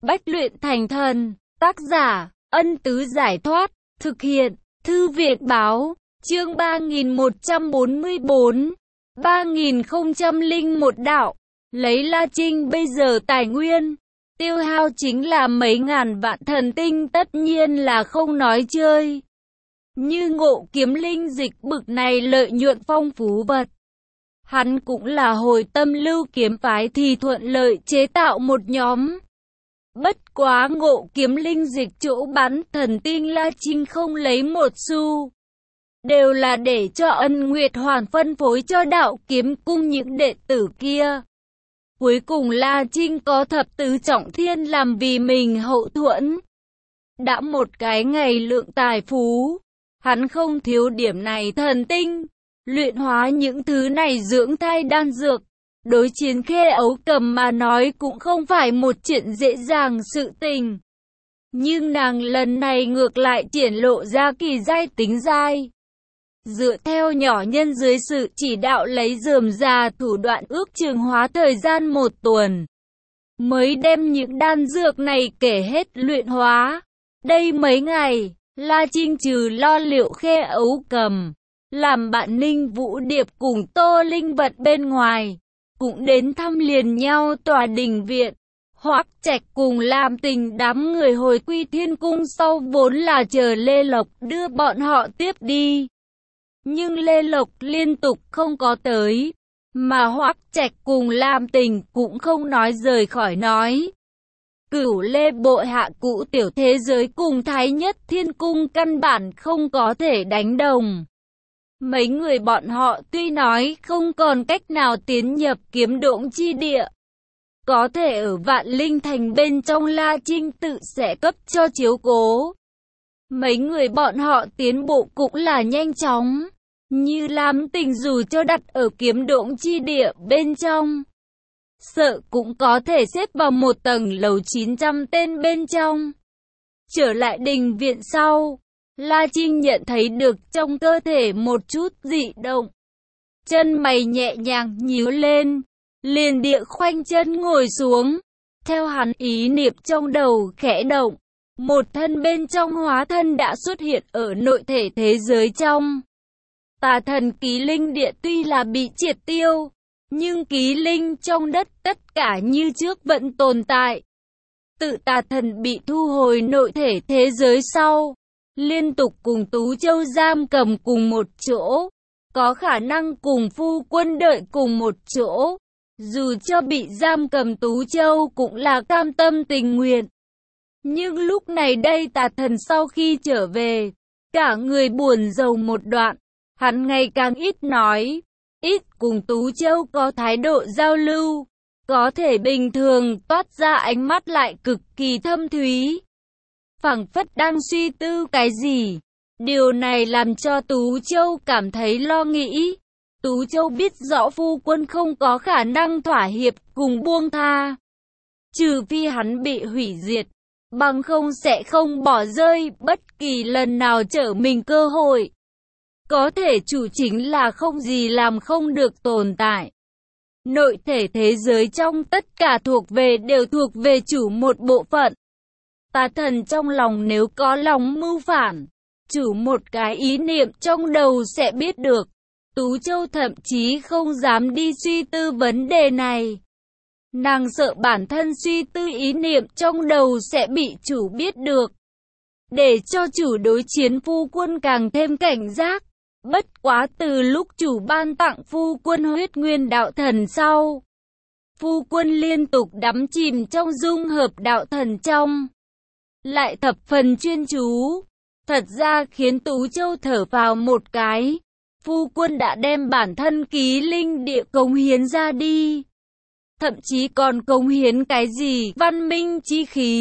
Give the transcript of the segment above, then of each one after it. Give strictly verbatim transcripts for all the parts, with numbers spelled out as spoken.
bách luyện thành thần. Tác giả, Ân Tứ Giải Thoát. Thực hiện, Thư viện Báo. Chương ba nghìn một trăm bốn mươi bốn. ba nghìn không trăm lẻ một đạo. Lấy La Trinh bây giờ tài nguyên tiêu hao chính là mấy ngàn vạn thần tinh, tất nhiên là không nói chơi. Như Ngộ Kiếm linh dịch bực này lợi nhuận phong phú vật, hắn cũng là hồi tâm lưu kiếm phái thì thuận lợi chế tạo một nhóm. Bất quá Ngộ Kiếm linh dịch chỗ bán thần tinh La Trinh không lấy một xu, đều là để cho Ân Nguyệt Hoàn phân phối cho Đạo Kiếm Cung những đệ tử kia. Cuối cùng La Trinh có thập tứ trọng thiên làm vì mình hậu thuẫn. Đã một cái ngày lượng tài phú, hắn không thiếu điểm này thần tinh, luyện hóa những thứ này dưỡng thai đan dược. Đối chiến Khê Ấu Cầm mà nói cũng không phải một chuyện dễ dàng sự tình. Nhưng nàng lần này ngược lại triển lộ ra kỳ giai tính giai. Dựa theo nhỏ nhân dưới sự chỉ đạo lấy rườm rà thủ đoạn ước chừng hóa thời gian một tuần, mới đem những đan dược này kể hết luyện hóa. Đây mấy ngày, La Trinh trừ lo liệu Khê Ấu Cầm, làm bạn Ninh Vũ Điệp cùng Tô Linh Vật bên ngoài, cũng đến thăm liền nhau tòa đình viện. Hoắc Trạch cùng làm tình đám người hồi quy thiên cung sau vốn là chờ Lê Lộc đưa bọn họ tiếp đi. Nhưng Lê Lộc liên tục không có tới, mà Hoắc Trạch cùng làm tình cũng không nói rời khỏi nói. Cửu Lê bộ hạ cũ tiểu thế giới cùng Thái Nhất Thiên Cung căn bản không có thể đánh đồng. Mấy người bọn họ tuy nói không còn cách nào tiến nhập kiếm độn chi địa, có thể ở Vạn Linh Thành bên trong La Trinh tự sẽ cấp cho chiếu cố. Mấy người bọn họ tiến bộ cũng là nhanh chóng. Như Lam Tình dù cho đặt ở kiếm độn chi địa bên trong, sợ cũng có thể xếp vào một tầng lầu chín trăm tên bên trong. Trở lại đình viện sau, La Trinh nhận thấy được trong cơ thể một chút dị động. Chân mày nhẹ nhàng nhíu lên, liền địa khoanh chân ngồi xuống. Theo hắn ý niệm trong đầu khẽ động, một thân bên trong hóa thân đã xuất hiện ở nội thể thế giới trong. Tà thần ký linh địa tuy là bị triệt tiêu, nhưng ký linh trong đất tất cả như trước vẫn tồn tại. Tự tà thần bị thu hồi nội thể thế giới sau, liên tục cùng Tú Châu giam cầm cùng một chỗ, có khả năng cùng phu quân đợi cùng một chỗ. Dù cho bị giam cầm Tú Châu cũng là cam tâm tình nguyện. Nhưng lúc này đây tà thần sau khi trở về, cả người buồn rầu một đoạn. Hắn ngày càng ít nói, ít cùng Tú Châu có thái độ giao lưu, có thể bình thường toát ra ánh mắt lại cực kỳ thâm thúy. Phảng phất đang suy tư cái gì. Điều này làm cho Tú Châu cảm thấy lo nghĩ. Tú Châu biết rõ phu quân không có khả năng thỏa hiệp cùng buông tha, trừ phi hắn bị hủy diệt, bằng không sẽ không bỏ rơi bất kỳ lần nào trở mình cơ hội. Có thể chủ chính là không gì làm không được tồn tại. Nội thể thế giới trong tất cả thuộc về đều thuộc về chủ một bộ phận. Tà thần trong lòng nếu có lòng mưu phản, chủ một cái ý niệm trong đầu sẽ biết được. Tú Châu thậm chí không dám đi suy tư vấn đề này. Nàng sợ bản thân suy tư ý niệm trong đầu sẽ bị chủ biết được, để cho chủ đối chiến phu quân càng thêm cảnh giác. Bất quá từ lúc chủ ban tặng phu quân huyết nguyên đạo thần sau, phu quân liên tục đắm chìm trong dung hợp đạo thần trong, lại thập phần chuyên chú. Thật ra khiến Tú Châu thở vào một cái, phu quân đã đem bản thân ký linh địa cống hiến ra đi. Thậm chí còn cống hiến cái gì văn minh chi khí.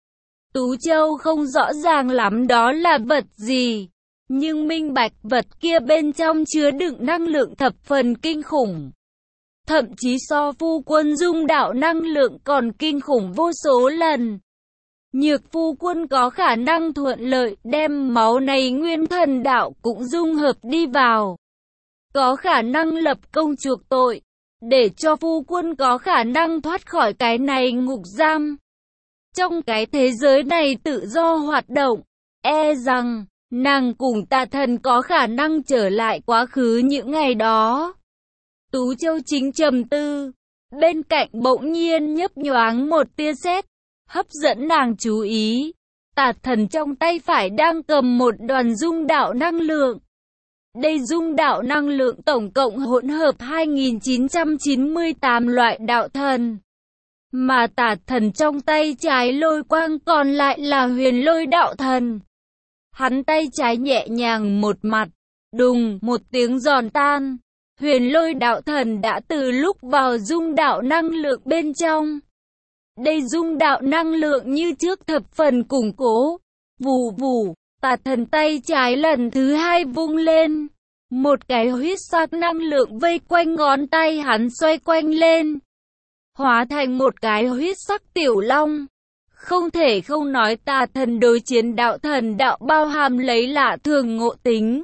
Tú Châu không rõ ràng lắm đó là vật gì, nhưng minh bạch vật kia bên trong chứa đựng năng lượng thập phần kinh khủng. Thậm chí so phu quân dung đạo năng lượng còn kinh khủng vô số lần. Nhược phu quân có khả năng thuận lợi đem máu này nguyên thần đạo cũng dung hợp đi vào, có khả năng lập công chuộc tội, để cho phu quân có khả năng thoát khỏi cái này ngục giam. trong cái thế giới này tự do hoạt động. E rằng, nàng cùng tà thần có khả năng trở lại quá khứ những ngày đó. Tú Châu chính trầm tư, bên cạnh bỗng nhiên nhấp nhoáng một tia sét, hấp dẫn nàng chú ý. Tà thần trong tay phải đang cầm một đoàn dung đạo năng lượng. Đây dung đạo năng lượng tổng cộng hỗn hợp hai nghìn chín trăm chín mươi tám loại đạo thần. Mà tà thần trong tay trái lôi quang còn lại là huyền lôi đạo thần. Hắn tay trái nhẹ nhàng một mặt, đùng một tiếng giòn tan. Huyền lôi đạo thần đã từ lúc vào dung đạo năng lượng bên trong. Đây dung đạo năng lượng như trước thập phần củng cố. Vù vù, tà thần tay trái lần thứ hai vung lên. Một cái huyết sắc năng lượng vây quanh ngón tay hắn xoay quanh lên, hóa thành một cái huyết sắc tiểu long. Không thể không nói tà thần đối chiến đạo thần đạo bao hàm lấy lạ thường ngộ tính.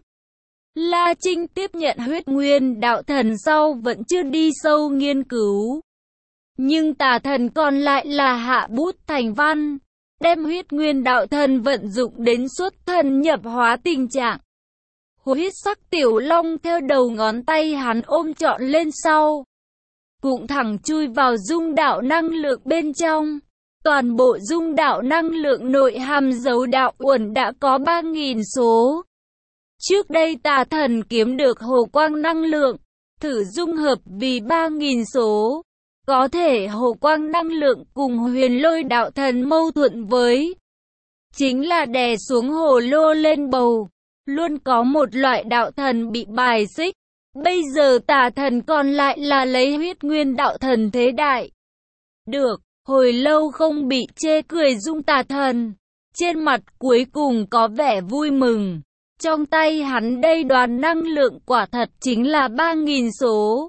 La Trinh tiếp nhận huyết nguyên đạo thần sau vẫn chưa đi sâu nghiên cứu. Nhưng tà thần còn lại là hạ bút thành văn, đem huyết nguyên đạo thần vận dụng đến xuất thần nhập hóa tình trạng. Huyết sắc tiểu long theo đầu ngón tay hắn ôm trọn lên sau, cũng thẳng chui vào dung đạo năng lượng bên trong. Toàn bộ dung đạo năng lượng nội hàm dấu đạo uẩn đã có ba nghìn số. Trước đây tà thần kiếm được hồ quang năng lượng, thử dung hợp vì ba nghìn số. Có thể hồ quang năng lượng cùng huyền lôi đạo thần mâu thuẫn với, chính là đè xuống hồ lô lên bầu. Luôn có một loại đạo thần bị bài xích. Bây giờ tà thần còn lại là lấy huyết nguyên đạo thần thế đại. Được, hồi lâu không bị chê cười dung tà thần. Trên mặt cuối cùng có vẻ vui mừng. Trong tay hắn đây đoàn năng lượng quả thật chính là ba nghìn số.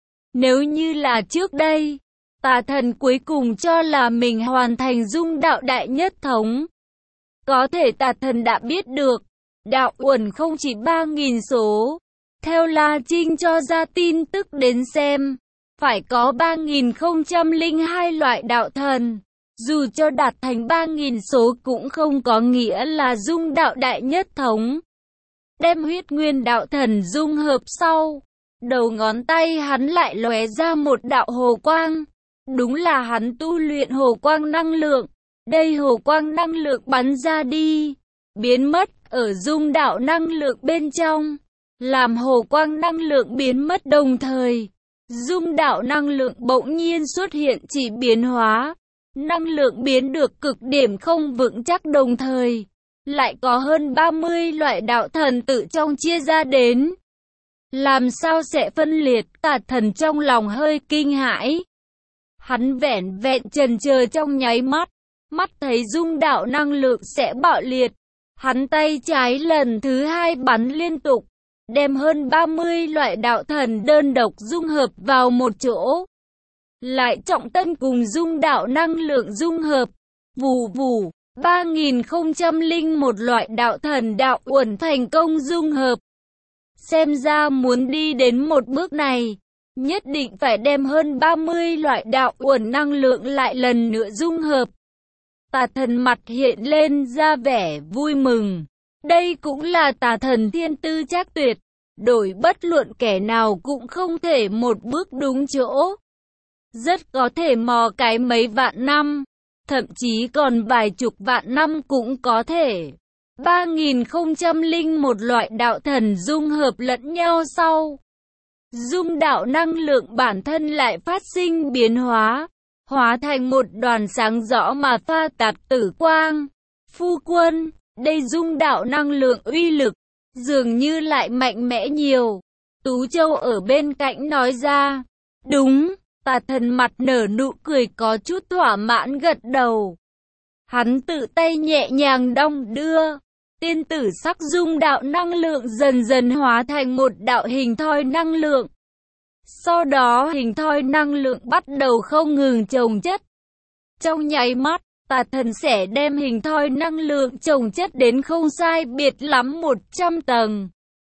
Nếu như là trước đây, tà thần cuối cùng cho là mình hoàn thành dung đạo đại nhất thống. Có thể tà thần đã biết được, đạo uẩn không chỉ ba nghìn số. Theo La Trinh cho ra tin tức đến xem, phải có ba nghìn không trăm lẻ hai loại đạo thần. Dù cho đạt thành ba nghìn số cũng không có nghĩa là dung đạo đại nhất thống. Đem huyết nguyên đạo thần dung hợp sau, đầu ngón tay hắn lại lóe ra một đạo hồ quang. Đúng là hắn tu luyện hồ quang năng lượng. Đây hồ quang năng lượng bắn ra đi, biến mất ở dung đạo năng lượng bên trong, làm hồ quang năng lượng biến mất đồng thời. Dung đạo năng lượng bỗng nhiên xuất hiện chỉ biến hóa. Năng lượng biến được cực điểm không vững chắc đồng thời. Lại có hơn ba mươi loại đạo thần tự trong chia ra đến. Làm sao sẽ phân liệt? Tà thần trong lòng hơi kinh hãi. Hắn vẻn vẹn chần chờ trong nháy mắt. Mắt thấy dung đạo năng lượng sẽ bạo liệt. Hắn tay trái lần thứ hai bắn liên tục. Đem hơn ba mươi loại đạo thần đơn độc dung hợp vào một chỗ. Lại trọng tân cùng dung đạo năng lượng dung hợp. Vù vù, ba nghìn không trăm lẻ một loại đạo thần đạo uẩn thành công dung hợp. Xem ra muốn đi đến một bước này, nhất định phải đem hơn ba mươi loại đạo uẩn năng lượng lại lần nữa dung hợp. Tà thần mặt hiện lên ra vẻ vui mừng. Đây cũng là tà thần thiên tư trác tuyệt. Đổi bất luận kẻ nào cũng không thể một bước đúng chỗ. Rất có thể mò cái mấy vạn năm, thậm chí còn vài chục vạn năm cũng có thể. ba nghìn không trăm lẻ một loại đạo thần dung hợp lẫn nhau sau. Dung đạo năng lượng bản thân lại phát sinh biến hóa, hóa thành một đoàn sáng rõ mà pha tạp tử quang. Phu quân, đây dung đạo năng lượng uy lực, dường như lại mạnh mẽ nhiều. Tú Châu ở bên cạnh nói ra. Đúng, tà thần mặt nở nụ cười có chút thỏa mãn gật đầu. Hắn tự tay nhẹ nhàng đong đưa. Tiên tử sắc dung đạo năng lượng dần dần hóa thành một đạo hình thoi năng lượng. Sau đó hình thoi năng lượng bắt đầu không ngừng chồng chất. Trong nháy mắt, tà thần sẽ đem hình thoi năng lượng chồng chất đến không sai biệt lắm một trăm tầng.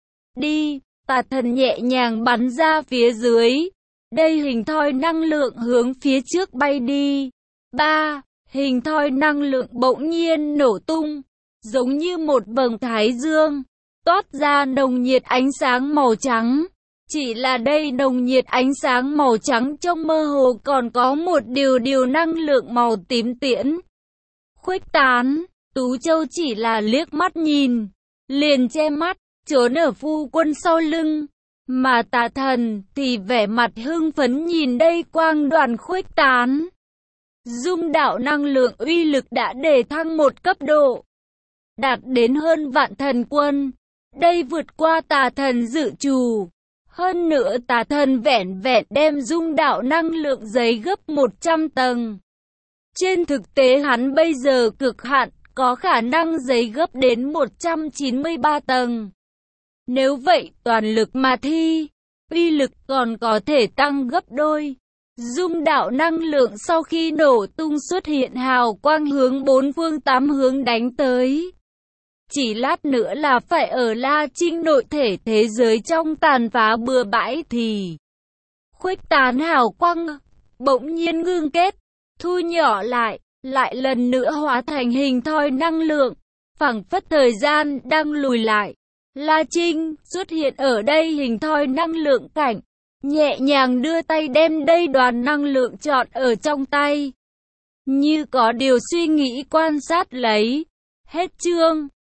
Đi, tà thần nhẹ nhàng bắn ra phía dưới. Đây hình thoi năng lượng hướng phía trước bay đi. ba. hình thoi năng lượng bỗng nhiên nổ tung, giống như một vầng thái dương, toát ra nồng nhiệt ánh sáng màu trắng. Chỉ là đây nồng nhiệt ánh sáng màu trắng trong mơ hồ còn có một điều điều năng lượng màu tím tiễn. Khuếch tán, Tú Châu chỉ là liếc mắt nhìn, liền che mắt, trốn ở phu quân sau lưng. Mà Tà Thần thì vẻ mặt hưng phấn nhìn đây quang đoàn khuếch tán. Dung đạo năng lượng uy lực đã đề thăng một cấp độ, đạt đến hơn vạn thần quân. Đây vượt qua Tà Thần dự trù. Hơn nữa Tà Thần vẻn vẹn đem dung đạo năng lượng giấy gấp một trăm tầng. Trên thực tế hắn bây giờ cực hạn có khả năng giấy gấp đến một trăm chín mươi ba tầng. Nếu vậy toàn lực mà thi, uy lực còn có thể tăng gấp đôi. Dung đạo năng lượng sau khi nổ tung xuất hiện hào quang hướng bốn phương tám hướng đánh tới. Chỉ lát nữa là phải ở La Trinh nội thể thế giới trong tàn phá bừa bãi thì khuếch tán hào quang bỗng nhiên ngưng kết, thu nhỏ lại, lại lần nữa hóa thành hình thoi năng lượng, phảng phất thời gian đang lùi lại. La Trinh xuất hiện ở đây hình thoi năng lượng cảnh, nhẹ nhàng đưa tay đem đây đoàn năng lượng trọn ở trong tay. Như có điều suy nghĩ quan sát lấy. Hết chương.